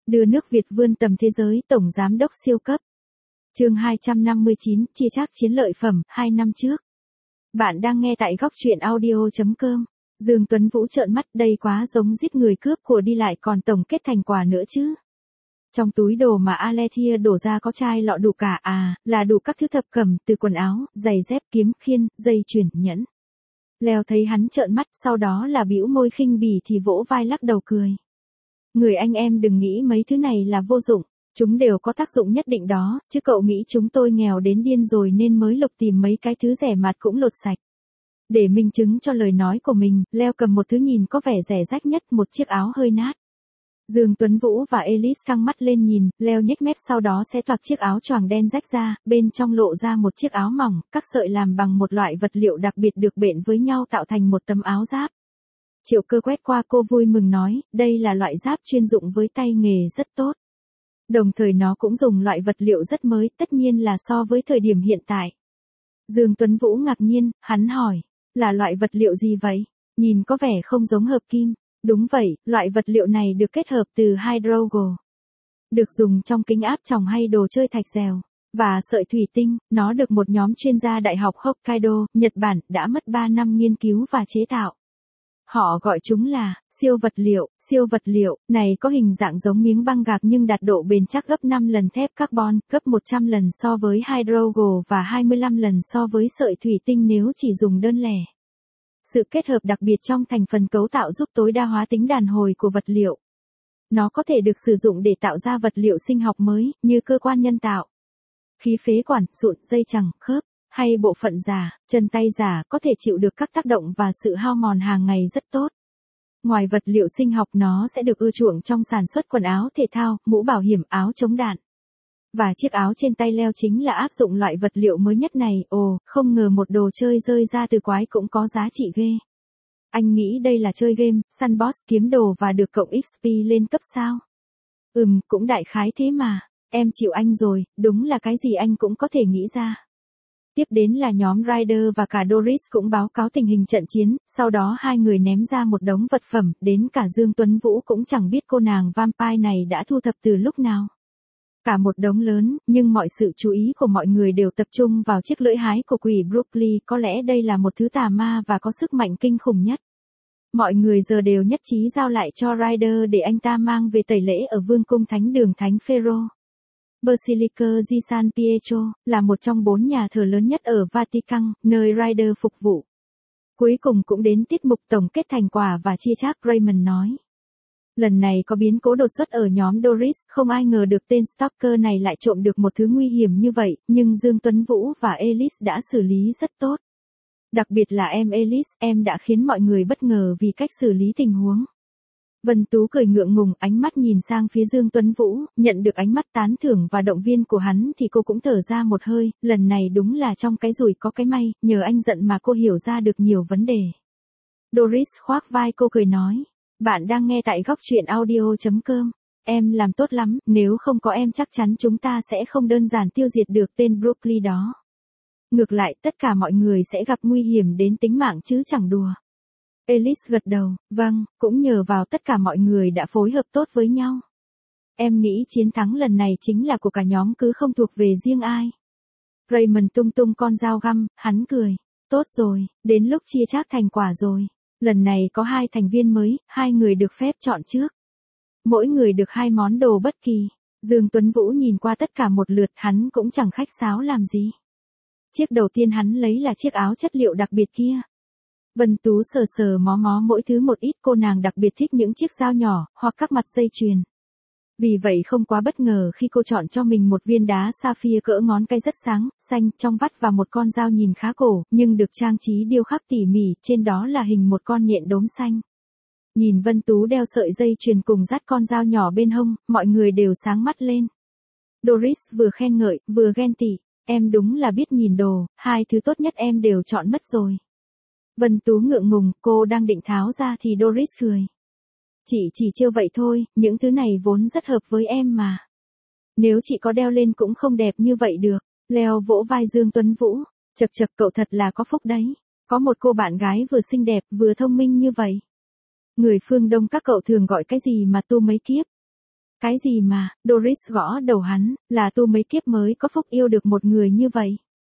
Đưa nước Việt vươn tầm thế giới, tổng giám đốc siêu cấp. Chương 259, chia chác chiến lợi phẩm, 2 năm trước. Bạn đang nghe tại góc truyện audio.com. Dương Tuấn Vũ trợn mắt, đây quá giống giết người cướp của đi lại còn tổng kết thành quả nữa chứ. Trong túi đồ mà Alethea đổ ra có chai lọ đủ cả là đủ các thứ thập cẩm, từ quần áo, giày dép, kiếm khiên, dây chuyền, nhẫn. Leo thấy hắn trợn mắt, sau đó là bĩu môi khinh bỉ thì vỗ vai lắc đầu cười. Người anh em đừng nghĩ mấy thứ này là vô dụng, chúng đều có tác dụng nhất định đó, chứ cậu nghĩ chúng tôi nghèo đến điên rồi nên mới lục tìm mấy cái thứ rẻ mạt cũng lột sạch. Để minh chứng cho lời nói của mình, Leo cầm một thứ nhìn có vẻ rẻ rách nhất, một chiếc áo hơi nát. Dương Tuấn Vũ và Elise căng mắt lên nhìn, Leo nhếch mép sau đó xé toạc chiếc áo choàng đen rách ra, bên trong lộ ra một chiếc áo mỏng, các sợi làm bằng một loại vật liệu đặc biệt được bện với nhau tạo thành một tấm áo giáp. Triệu Cơ quét qua cô vui mừng nói, đây là loại giáp chuyên dụng với tay nghề rất tốt. Đồng thời nó cũng dùng loại vật liệu rất mới, tất nhiên là so với thời điểm hiện tại. Dương Tuấn Vũ ngạc nhiên, hắn hỏi, là loại vật liệu gì vậy? Nhìn có vẻ không giống hợp kim. Đúng vậy, loại vật liệu này được kết hợp từ hydrogel. Được dùng trong kính áp tròng hay đồ chơi thạch rèo. Và sợi thủy tinh, nó được một nhóm chuyên gia Đại học Hokkaido, Nhật Bản, đã mất 3 năm nghiên cứu và chế tạo. Họ gọi chúng là siêu vật liệu này có hình dạng giống miếng băng gạc nhưng đạt độ bền chắc gấp 5 lần thép carbon, gấp 100 lần so với hydrogel và 25 lần so với sợi thủy tinh nếu chỉ dùng đơn lẻ. Sự kết hợp đặc biệt trong thành phần cấu tạo giúp tối đa hóa tính đàn hồi của vật liệu. Nó có thể được sử dụng để tạo ra vật liệu sinh học mới, như cơ quan nhân tạo, khí phế quản, sụn, dây chằng, khớp, hay bộ phận giả, chân tay giả, có thể chịu được các tác động và sự hao mòn hàng ngày rất tốt. Ngoài vật liệu sinh học, nó sẽ được ưa chuộng trong sản xuất quần áo thể thao, mũ bảo hiểm, áo chống đạn. Và chiếc áo trên tay Leo chính là áp dụng loại vật liệu mới nhất này. Ồ, không ngờ một đồ chơi rơi ra từ quái cũng có giá trị ghê. Anh nghĩ đây là chơi game, săn boss, kiếm đồ và được cộng XP lên cấp sao? Cũng đại khái thế mà. Em chịu anh rồi, đúng là cái gì anh cũng có thể nghĩ ra. Tiếp đến là nhóm Ryder và cả Doris cũng báo cáo tình hình trận chiến, sau đó hai người ném ra một đống vật phẩm, đến cả Dương Tuấn Vũ cũng chẳng biết cô nàng vampire này đã thu thập từ lúc nào. Cả một đống lớn, nhưng mọi sự chú ý của mọi người đều tập trung vào chiếc lưỡi hái của quỷ Brooklyn, có lẽ đây là một thứ tà ma và có sức mạnh kinh khủng nhất. Mọi người giờ đều nhất trí giao lại cho Ryder để anh ta mang về tẩy lễ ở vương cung thánh đường Thánh Phêrô. Basilica di San Pietro là một trong 4 nhà thờ lớn nhất ở Vatican, nơi Ryder phục vụ. Cuối cùng cũng đến tiết mục tổng kết thành quả và chia chác, Raymond nói. Lần này có biến cố đột xuất ở nhóm Doris, không ai ngờ được tên stalker này lại trộm được một thứ nguy hiểm như vậy, nhưng Dương Tuấn Vũ và Elise đã xử lý rất tốt. Đặc biệt là em Elise, em đã khiến mọi người bất ngờ vì cách xử lý tình huống. Vân Tú cười ngượng ngùng, ánh mắt nhìn sang phía Dương Tuấn Vũ, nhận được ánh mắt tán thưởng và động viên của hắn thì cô cũng thở ra một hơi, lần này đúng là trong cái rủi có cái may, nhờ anh giận mà cô hiểu ra được nhiều vấn đề. Doris khoác vai cô cười nói, bạn đang nghe tại góc truyện audio.com, em làm tốt lắm, nếu không có em chắc chắn chúng ta sẽ không đơn giản tiêu diệt được tên Brooklyn đó. Ngược lại, tất cả mọi người sẽ gặp nguy hiểm đến tính mạng chứ chẳng đùa. Elise gật đầu, vâng, cũng nhờ vào tất cả mọi người đã phối hợp tốt với nhau. Em nghĩ chiến thắng lần này chính là của cả nhóm cứ không thuộc về riêng ai. Raymond tung tung con dao găm, hắn cười. Tốt rồi, đến lúc chia chác thành quả rồi. Lần này có 2 thành viên mới, 2 người được phép chọn trước. Mỗi người được 2 món đồ bất kỳ. Dương Tuấn Vũ nhìn qua tất cả một lượt, hắn cũng chẳng khách sáo làm gì. Chiếc đầu tiên hắn lấy là chiếc áo chất liệu đặc biệt kia. Vân Tú sờ sờ mó mó mỗi thứ một ít, cô nàng đặc biệt thích những chiếc dao nhỏ, hoặc các mặt dây chuyền. Vì vậy không quá bất ngờ khi cô chọn cho mình một viên đá sapphire cỡ ngón cái rất sáng, xanh, trong vắt và một con dao nhìn khá cổ, nhưng được trang trí điêu khắc tỉ mỉ, trên đó là hình một con nhện đốm xanh. Nhìn Vân Tú đeo sợi dây chuyền cùng dắt con dao nhỏ bên hông, mọi người đều sáng mắt lên. Doris vừa khen ngợi, vừa ghen tị, em đúng là biết nhìn đồ, 2 thứ tốt nhất em đều chọn mất rồi. Vân Tú ngượng ngùng, cô đang định tháo ra thì Doris cười. Chị chỉ trêu vậy thôi, những thứ này vốn rất hợp với em mà. Nếu chị có đeo lên cũng không đẹp như vậy được. Leo vỗ vai Dương Tuấn Vũ. Chật chật, cậu thật là có phúc đấy. Có một cô bạn gái vừa xinh đẹp vừa thông minh như vậy. Người phương Đông các cậu thường gọi cái gì mà tu mấy kiếp. Cái gì mà, Doris gõ đầu hắn, là tu mấy kiếp mới có phúc yêu được một người như vậy.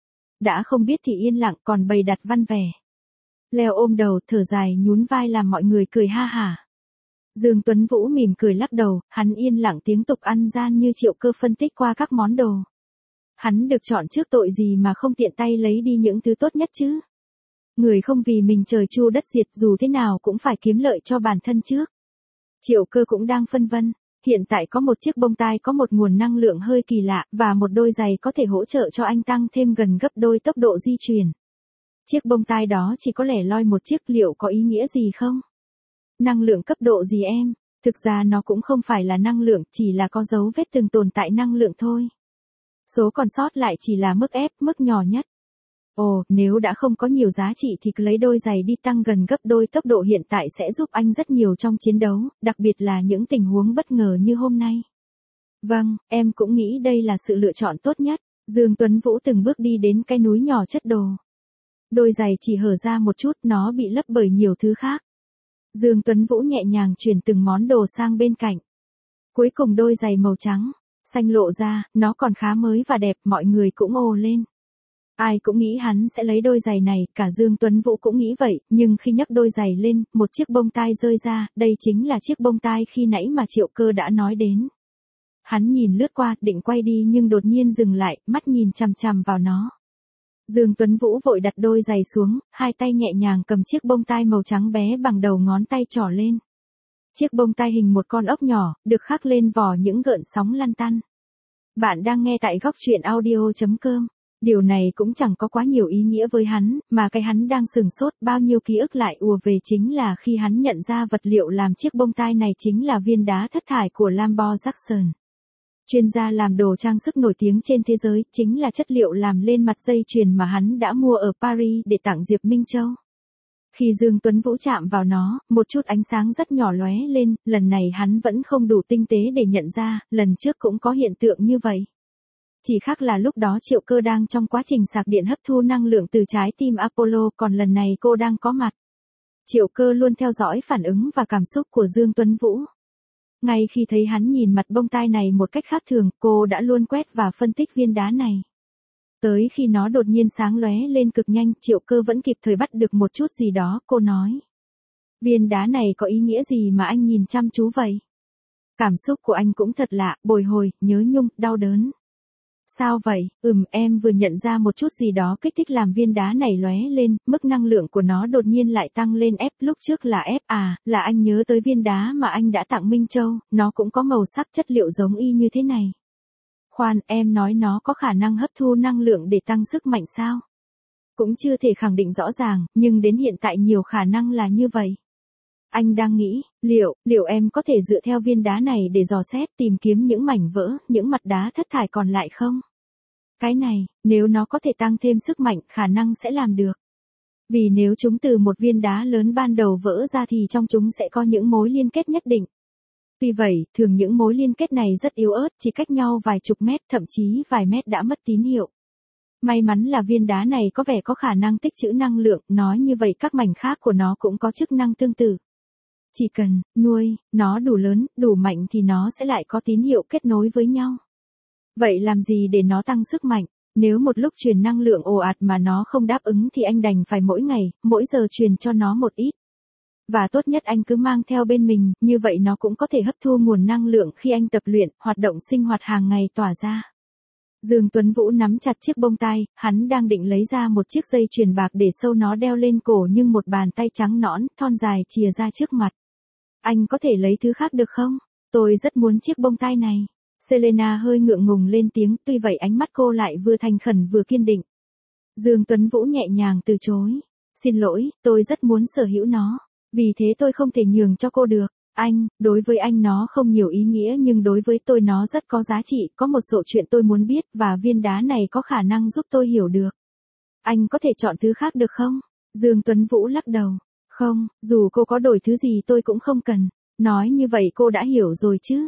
Đã không biết thì yên lặng còn bày đặt văn vẻ. Leo ôm đầu, thở dài nhún vai làm mọi người cười ha hả. Dương Tuấn Vũ mỉm cười lắc đầu, hắn yên lặng tiếng tục ăn gian như Triệu Cơ phân tích qua các món đồ. Hắn được chọn trước tội gì mà không tiện tay lấy đi những thứ tốt nhất chứ. Người không vì mình trời chu đất diệt dù thế nào cũng phải kiếm lợi cho bản thân trước. Triệu Cơ cũng đang phân vân. Hiện tại có một chiếc bông tai có một nguồn năng lượng hơi kỳ lạ và một đôi giày có thể hỗ trợ cho anh tăng thêm gần gấp đôi tốc độ di chuyển. Chiếc bông tai đó chỉ có lẻ loi một chiếc, liệu có ý nghĩa gì không? Năng lượng cấp độ gì em? Thực ra nó cũng không phải là năng lượng, chỉ là có dấu vết từng tồn tại năng lượng thôi. Số còn sót lại chỉ là mức ép, mức nhỏ nhất. Ồ, nếu đã không có nhiều giá trị thì cứ lấy đôi giày đi, tăng gần gấp đôi tốc độ hiện tại sẽ giúp anh rất nhiều trong chiến đấu, đặc biệt là những tình huống bất ngờ như hôm nay. Vâng, em cũng nghĩ đây là sự lựa chọn tốt nhất. Dương Tuấn Vũ từng bước đi đến cái núi nhỏ chất đồ. Đôi giày chỉ hở ra một chút, nó bị lấp bởi nhiều thứ khác. Dương Tuấn Vũ nhẹ nhàng chuyển từng món đồ sang bên cạnh. Cuối cùng đôi giày màu trắng, xanh lộ ra, nó còn khá mới và đẹp, mọi người cũng ồ lên. Ai cũng nghĩ hắn sẽ lấy đôi giày này, cả Dương Tuấn Vũ cũng nghĩ vậy, nhưng khi nhấc đôi giày lên, một chiếc bông tai rơi ra, đây chính là chiếc bông tai khi nãy mà Triệu Cơ đã nói đến. Hắn nhìn lướt qua, định quay đi nhưng đột nhiên dừng lại, mắt nhìn chằm chằm vào nó. Dương Tuấn Vũ vội đặt đôi giày xuống, hai tay nhẹ nhàng cầm chiếc bông tai màu trắng bé bằng đầu ngón tay trỏ lên. Chiếc bông tai hình một con ốc nhỏ, được khắc lên vỏ những gợn sóng lăn tăn. Bạn đang nghe tại góc truyện audio.com. Điều này cũng chẳng có quá nhiều ý nghĩa với hắn, mà cái hắn đang sừng sốt, bao nhiêu ký ức lại ùa về chính là khi hắn nhận ra vật liệu làm chiếc bông tai này chính là viên đá thất thải của Lambo Jackson. Chuyên gia làm đồ trang sức nổi tiếng trên thế giới, chính là chất liệu làm lên mặt dây chuyền mà hắn đã mua ở Paris để tặng Diệp Minh Châu. Khi Dương Tuấn Vũ chạm vào nó, một chút ánh sáng rất nhỏ lóe lên, lần này hắn vẫn không đủ tinh tế để nhận ra, lần trước cũng có hiện tượng như vậy. Chỉ khác là lúc đó Triệu Cơ đang trong quá trình sạc điện hấp thu năng lượng từ trái tim Apollo, còn lần này cô đang có mặt. Triệu Cơ luôn theo dõi phản ứng và cảm xúc của Dương Tuấn Vũ. Ngay khi thấy hắn nhìn mặt bông tai này một cách khác thường, cô đã luôn quét và phân tích viên đá này. Tới khi nó đột nhiên sáng lóe lên cực nhanh, Triệu Cơ vẫn kịp thời bắt được một chút gì đó, cô nói. Viên đá này có ý nghĩa gì mà anh nhìn chăm chú vậy? Cảm xúc của anh cũng thật lạ, bồi hồi, nhớ nhung, đau đớn. Sao vậy? Em vừa nhận ra một chút gì đó kích thích làm viên đá này lóe lên, mức năng lượng của nó đột nhiên lại tăng lên F, lúc trước là F là anh nhớ tới viên đá mà anh đã tặng Minh Châu, nó cũng có màu sắc chất liệu giống y như thế này. Khoan, em nói nó có khả năng hấp thu năng lượng để tăng sức mạnh sao? Cũng chưa thể khẳng định rõ ràng, nhưng đến hiện tại nhiều khả năng là như vậy. Anh đang nghĩ, liệu em có thể dựa theo viên đá này để dò xét tìm kiếm những mảnh vỡ, những mặt đá thất thải còn lại không? Cái này, nếu nó có thể tăng thêm sức mạnh, khả năng sẽ làm được. Vì nếu chúng từ một viên đá lớn ban đầu vỡ ra thì trong chúng sẽ có những mối liên kết nhất định. Tuy vậy, thường những mối liên kết này rất yếu ớt, chỉ cách nhau vài chục mét, thậm chí vài mét đã mất tín hiệu. May mắn là viên đá này có vẻ có khả năng tích trữ năng lượng, nói như vậy các mảnh khác của nó cũng có chức năng tương tự. Chỉ cần nuôi nó đủ lớn, đủ mạnh thì nó sẽ lại có tín hiệu kết nối với nhau. Vậy làm gì để nó tăng sức mạnh? Nếu một lúc truyền năng lượng ồ ạt mà nó không đáp ứng thì anh đành phải mỗi ngày, mỗi giờ truyền cho nó một ít. Và tốt nhất anh cứ mang theo bên mình, như vậy nó cũng có thể hấp thu nguồn năng lượng khi anh tập luyện, hoạt động sinh hoạt hàng ngày tỏa ra. Dương Tuấn Vũ nắm chặt chiếc bông tai, hắn đang định lấy ra một chiếc dây chuyền bạc để sâu nó đeo lên cổ nhưng một bàn tay trắng nõn, thon dài chìa ra trước mặt. Anh có thể lấy thứ khác được không? Tôi rất muốn chiếc bông tai này. Selena hơi ngượng ngùng lên tiếng, tuy vậy ánh mắt cô lại vừa thành khẩn vừa kiên định. Dương Tuấn Vũ nhẹ nhàng từ chối. Xin lỗi, tôi rất muốn sở hữu nó. Vì thế tôi không thể nhường cho cô được. Đối với anh nó không nhiều ý nghĩa nhưng đối với tôi nó rất có giá trị, có một số chuyện tôi muốn biết và viên đá này có khả năng giúp tôi hiểu được. Anh có thể chọn thứ khác được không? Dương Tuấn Vũ lắc đầu. Không, dù cô có đổi thứ gì tôi cũng không cần. Nói như vậy cô đã hiểu rồi chứ.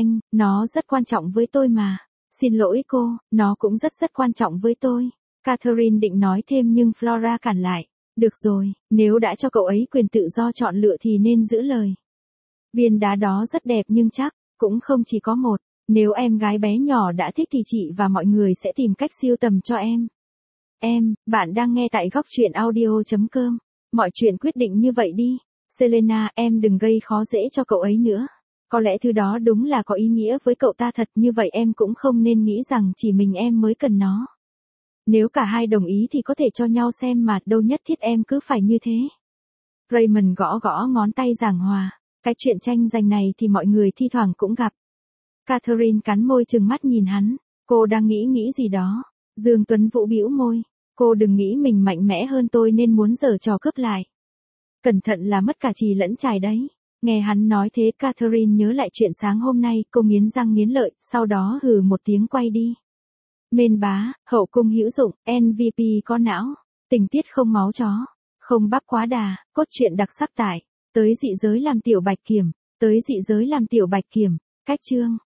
Nó rất quan trọng với tôi mà. Xin lỗi cô, nó cũng rất quan trọng với tôi. Catherine định nói thêm nhưng Flora cản lại. Được rồi, nếu đã cho cậu ấy quyền tự do chọn lựa thì nên giữ lời. Viên đá đó rất đẹp nhưng chắc, cũng không chỉ có một. Nếu em gái bé nhỏ đã thích thì chị và mọi người sẽ tìm cách sưu tầm cho em. Bạn đang nghe tại góc truyện audio.com. Mọi chuyện quyết định như vậy đi. Selena, em đừng gây khó dễ cho cậu ấy nữa. Có lẽ thứ đó đúng là có ý nghĩa với cậu ta thật, như vậy em cũng không nên nghĩ rằng chỉ mình em mới cần nó. Nếu cả hai đồng ý thì có thể cho nhau xem mà, đâu nhất thiết em cứ phải như thế. Raymond gõ gõ ngón tay giảng hòa. Cái chuyện tranh giành này thì mọi người thi thoảng cũng gặp. Catherine cắn môi trừng mắt nhìn hắn. Cô đang nghĩ gì đó. Dương Tuấn Vũ bĩu môi. Cô đừng nghĩ mình mạnh mẽ hơn tôi nên muốn giở trò cướp lại. Cẩn thận là mất cả chì lẫn chài đấy. Nghe hắn nói thế, Catherine nhớ lại chuyện sáng hôm nay, cô nghiến răng nghiến lợi, sau đó hừ một tiếng quay đi. Mên bá, hậu cung hữu dụng, MVP có não, tình tiết không máu chó, không bắp quá đà, cốt truyện đặc sắc tại, tới dị giới làm tiểu bạch kiểm, cách chương.